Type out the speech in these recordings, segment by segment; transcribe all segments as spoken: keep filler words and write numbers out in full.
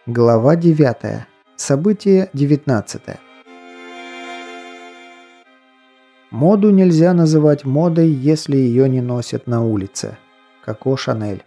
Глава девятая. Событие девятнадцатое. Моду нельзя называть модой, если ее не носят на улице. Коко Шанель.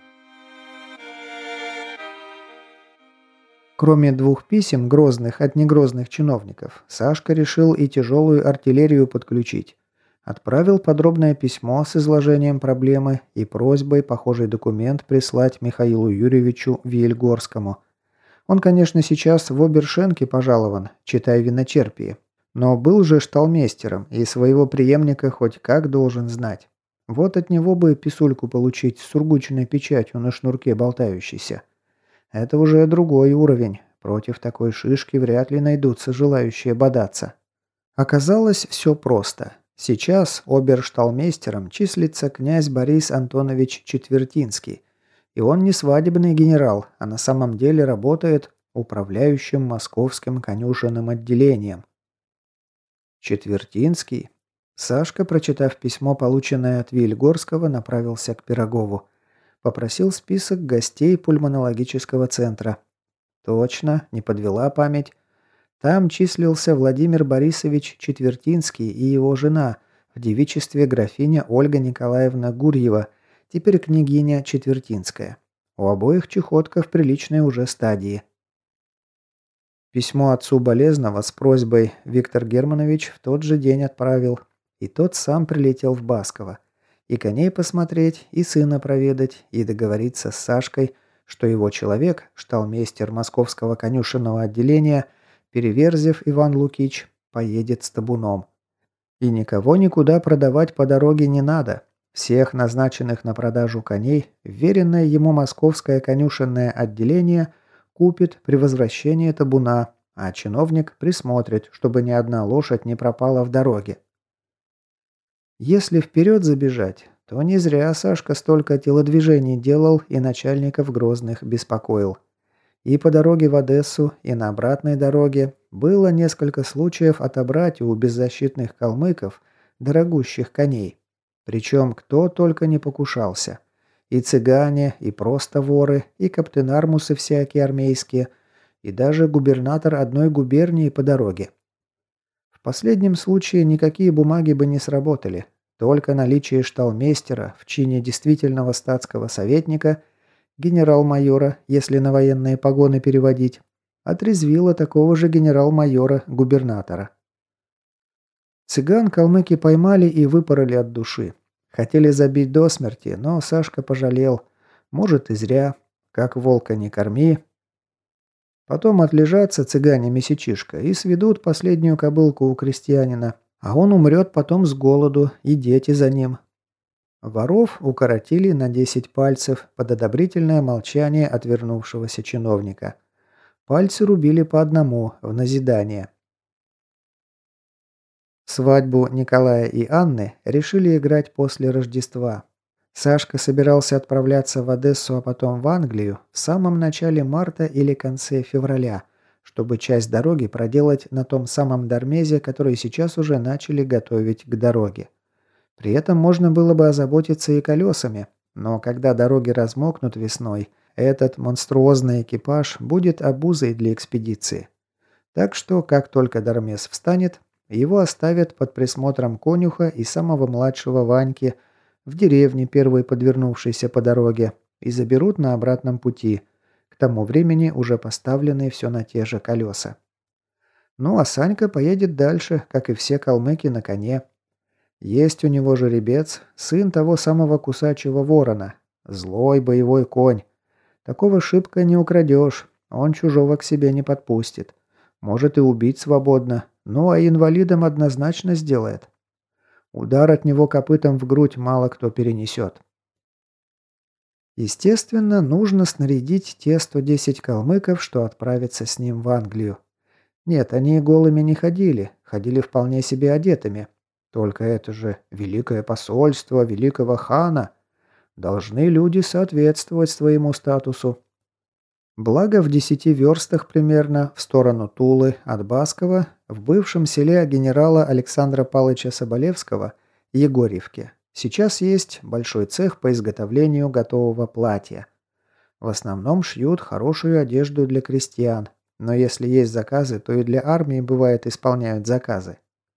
Кроме двух писем, грозных от негрозных чиновников, Сашка решил и тяжелую артиллерию подключить. Отправил подробное письмо с изложением проблемы и просьбой похожий документ прислать Михаилу Юрьевичу Виельгорскому. Он, конечно, сейчас в Обершенке пожалован, читай виночерпии. Но был же шталмейстером и своего преемника хоть как должен знать. Вот от него бы писульку получить с сургучной печатью на шнурке болтающейся. Это уже другой уровень. Против такой шишки вряд ли найдутся желающие бодаться. Оказалось, все просто. Сейчас обершталмейстером числится князь Борис Антонович Четвертинский. И он не свадебный генерал, а на самом деле работает управляющим московским конюшенным отделением. Четвертинский. Сашка, прочитав письмо, полученное от Виельгорского, направился к Пирогову. Попросил список гостей пульмонологического центра. Точно, не подвела память. Там числился Владимир Борисович Четвертинский и его жена, в девичестве графиня Ольга Николаевна Гурьева, теперь княгиня Четвертинская. У обоих чехотка в приличной уже стадии. Письмо отцу Болезного с просьбой Виктор Германович в тот же день отправил. И тот сам прилетел в Басково. И коней посмотреть, и сына проведать, и договориться с Сашкой, что его человек, шталмейстер московского конюшенного отделения, Переверзев Иван Лукич, поедет с табуном. И никого никуда продавать по дороге не надо. Всех назначенных на продажу коней, вверенное ему московское конюшенное отделение купит при возвращении табуна, а чиновник присмотрит, чтобы ни одна лошадь не пропала в дороге. Если вперед забежать, то не зря Сашка столько телодвижений делал и начальников Грозных беспокоил. И по дороге в Одессу, и на обратной дороге было несколько случаев отобрать у беззащитных калмыков дорогущих коней. Причем кто только не покушался. И цыгане, и просто воры, и каптенармусы всякие армейские, и даже губернатор одной губернии по дороге. В последнем случае никакие бумаги бы не сработали. Только наличие шталмейстера в чине действительного статского советника, генерал-майора, если на военные погоны переводить, отрезвило такого же генерал-майора-губернатора. Цыган калмыки поймали и выпороли от души. Хотели забить до смерти, но Сашка пожалел. Может и зря. Как волка не корми. Потом отлежатся цыгане-месячишка и сведут последнюю кобылку у крестьянина. А он умрет потом с голоду, и дети за ним. Воров укоротили на десять пальцев под одобрительное молчание отвернувшегося чиновника. Пальцы рубили по одному, в назидание. Свадьбу Николая и Анны решили играть после Рождества. Сашка собирался отправляться в Одессу, а потом в Англию в самом начале марта или конце февраля, чтобы часть дороги проделать на том самом Дармезе, который сейчас уже начали готовить к дороге. При этом можно было бы озаботиться и колесами, но когда дороги размокнут весной, этот монструозный экипаж будет обузой для экспедиции. Так что, как только Дармез встанет, его оставят под присмотром конюха и самого младшего Ваньки в деревне, первой подвернувшейся по дороге, и заберут на обратном пути, к тому времени уже поставленные все на те же колеса. Ну а Санька поедет дальше, как и все калмыки, на коне. Есть у него жеребец, сын того самого кусачего ворона. Злой боевой конь. Такого шибко не украдешь, он чужого к себе не подпустит. Может и убить свободно, ну а инвалидом однозначно сделает. Удар от него копытом в грудь мало кто перенесет. Естественно, нужно снарядить те сто десять калмыков, что отправятся с ним в Англию. Нет, они голыми не ходили, ходили вполне себе одетыми. Только это же великое посольство великого хана. Должны люди соответствовать своему статусу. Благо в десяти верстах примерно в сторону Тулы от Баскова, в бывшем селе генерала Александра Палыча Соболевского, Егорьевке, сейчас есть большой цех по изготовлению готового платья. В основном шьют хорошую одежду для крестьян, но если есть заказы, то и для армии бывает исполняют заказы.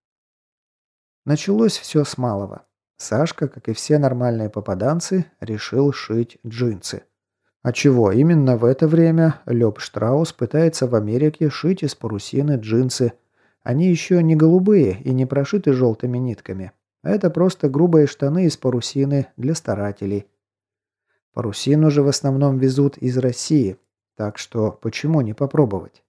Началось все с малого. Сашка, как и все нормальные попаданцы, решил шить джинсы. А чего, именно в это время Лёб Штраус пытается в Америке шить из парусины джинсы. Они еще не голубые и не прошиты желтыми нитками. Это просто грубые штаны из парусины для старателей. Парусину же в основном везут из России, так что почему не попробовать?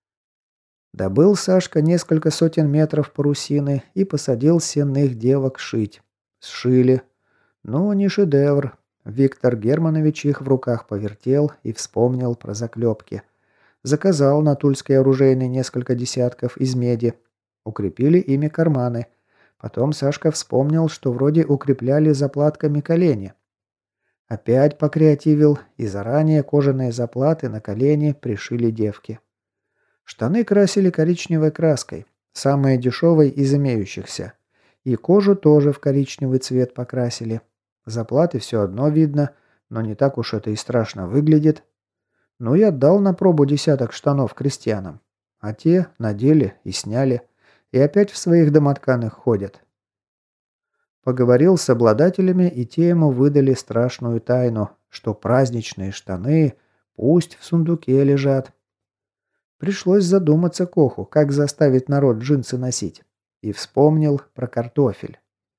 Добыл Сашка несколько сотен метров парусины и посадил сенных девок шить. Сшили. Ну, не шедевр. Виктор Германович их в руках повертел и вспомнил про заклепки. Заказал на Тульской оружейной несколько десятков из меди. Укрепили ими карманы. Потом Сашка вспомнил, что вроде укрепляли заплатками колени. Опять покреативил, и заранее кожаные заплаты на колени пришили девки. Штаны красили коричневой краской, самой дешевой из имеющихся. И кожу тоже в коричневый цвет покрасили. Заплаты все одно видно, но не так уж это и страшно выглядит. Ну и отдал на пробу десяток штанов крестьянам. А те надели и сняли. И опять в своих домотканых ходят. Поговорил с обладателями, и те ему выдали страшную тайну, что праздничные штаны пусть в сундуке лежат. Пришлось задуматься Коху, как заставить народ джинсы носить. И вспомнил про картофель.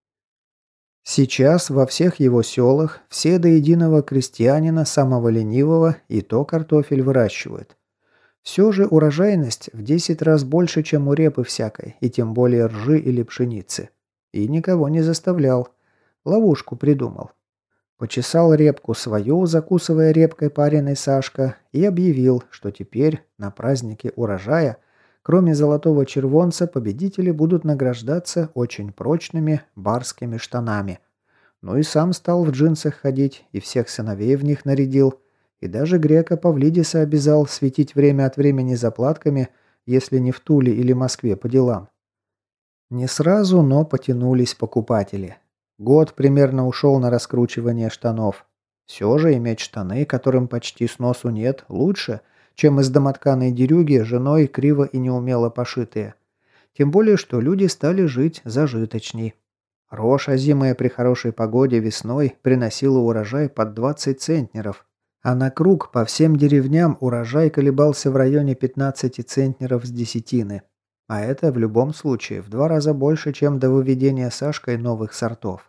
Сейчас во всех его селах все до единого крестьянина, самого ленивого, и то картофель выращивают. Все же урожайность в десять раз больше, чем у репы всякой, и тем более ржи или пшеницы. И никого не заставлял. Ловушку придумал. Почесал репку свою, закусывая репкой пареной Сашка, и объявил, что теперь на празднике урожая, кроме золотого червонца, победители будут награждаться очень прочными барскими штанами. Ну и сам стал в джинсах ходить, и всех сыновей в них нарядил, и даже грека Павлидиса обязал светить время от времени заплатками, если не в Туле или Москве по делам. Не сразу, но потянулись покупатели. Год примерно ушел на раскручивание штанов. Все же иметь штаны, которым почти сносу нет, лучше, чем из домотканой дерюги женой криво и неумело пошитые. Тем более, что люди стали жить зажиточней. Рожь, озимая при хорошей погоде весной, приносила урожай под двадцать центнеров. А на круг по всем деревням урожай колебался в районе пятнадцати центнеров с десятины. А это в любом случае в два раза больше, чем до выведения Сашкой новых сортов.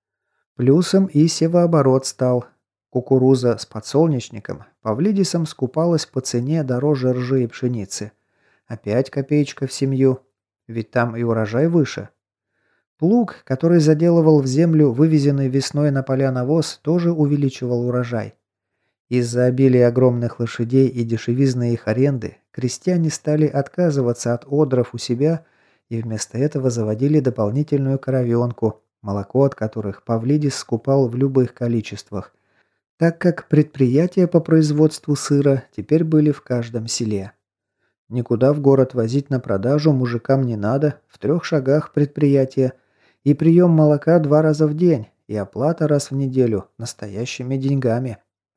Плюсом и севооборот стал. Кукуруза с подсолнечником Павлидисом скупалась по цене дороже ржи и пшеницы. Опять копеечка в семью, ведь там и урожай выше. Плуг, который заделывал в землю вывезенный весной на поля навоз, тоже увеличивал урожай. Из-за обилия огромных лошадей и дешевизны их аренды крестьяне стали отказываться от одров у себя и вместо этого заводили дополнительную коровенку, молоко от которых Павлидис скупал в любых количествах, так как предприятия по производству сыра теперь были в каждом селе. Никуда в город возить на продажу мужикам не надо, в трех шагах предприятия, и прием молока два раза в день, и оплата раз в неделю настоящими деньгами.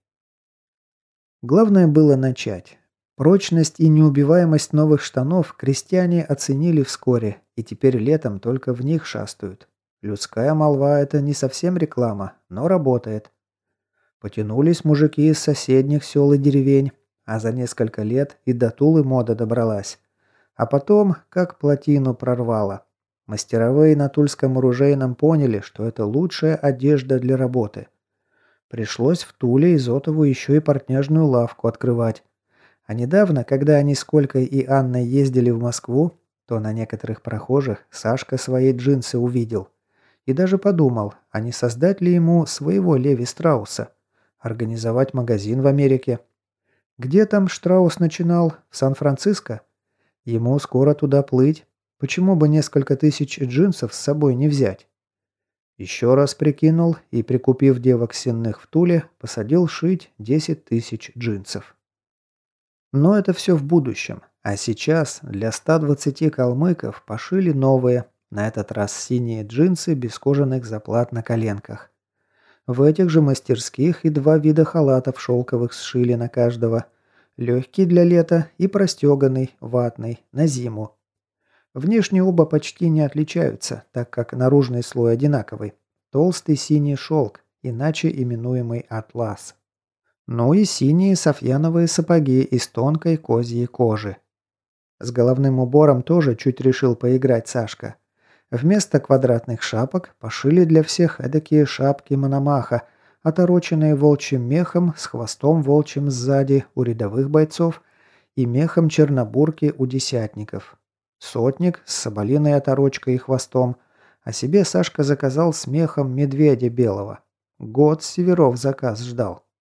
Главное было начать. Прочность и неубиваемость новых штанов крестьяне оценили вскоре, и теперь летом только в них шастают. Людская молва – это не совсем реклама, но работает. Потянулись мужики из соседних сел и деревень, а за несколько лет и до Тулы мода добралась. А потом, как плотину прорвало. Мастеровые на Тульском оружейном поняли, что это лучшая одежда для работы. Пришлось в Туле Изотову еще и портняжную лавку открывать. А недавно, когда они с Колькой и Анной ездили в Москву, то на некоторых прохожих Сашка свои джинсы увидел. И даже подумал, а не создать ли ему своего Леви Страуса? Организовать магазин в Америке? Где там Штраус начинал? В Сан-Франциско? Ему скоро туда плыть. Почему бы несколько тысяч джинсов с собой не взять? Еще раз прикинул и, прикупив девок сенных в Туле, посадил шить десять тысяч джинсов. Но это все в будущем. А сейчас для ста двадцати калмыков пошили новые, на этот раз синие джинсы без кожаных заплат на коленках. В этих же мастерских и два вида халатов шелковых сшили на каждого. Легкий для лета и простеганный, ватный, на зиму. Внешне оба почти не отличаются, так как наружный слой одинаковый. Толстый синий шелк, иначе именуемый атлас. Ну и синие софьяновые сапоги из тонкой козьей кожи. С головным убором тоже чуть решил поиграть Сашка. Вместо квадратных шапок пошили для всех эдакие шапки Мономаха, отороченные волчьим мехом с хвостом волчьим сзади у рядовых бойцов и мехом чернобурки у десятников. Сотник с соболиной оторочкой и хвостом, а себе Сашка заказал с мехом медведя белого. Год с северов заказ ждал.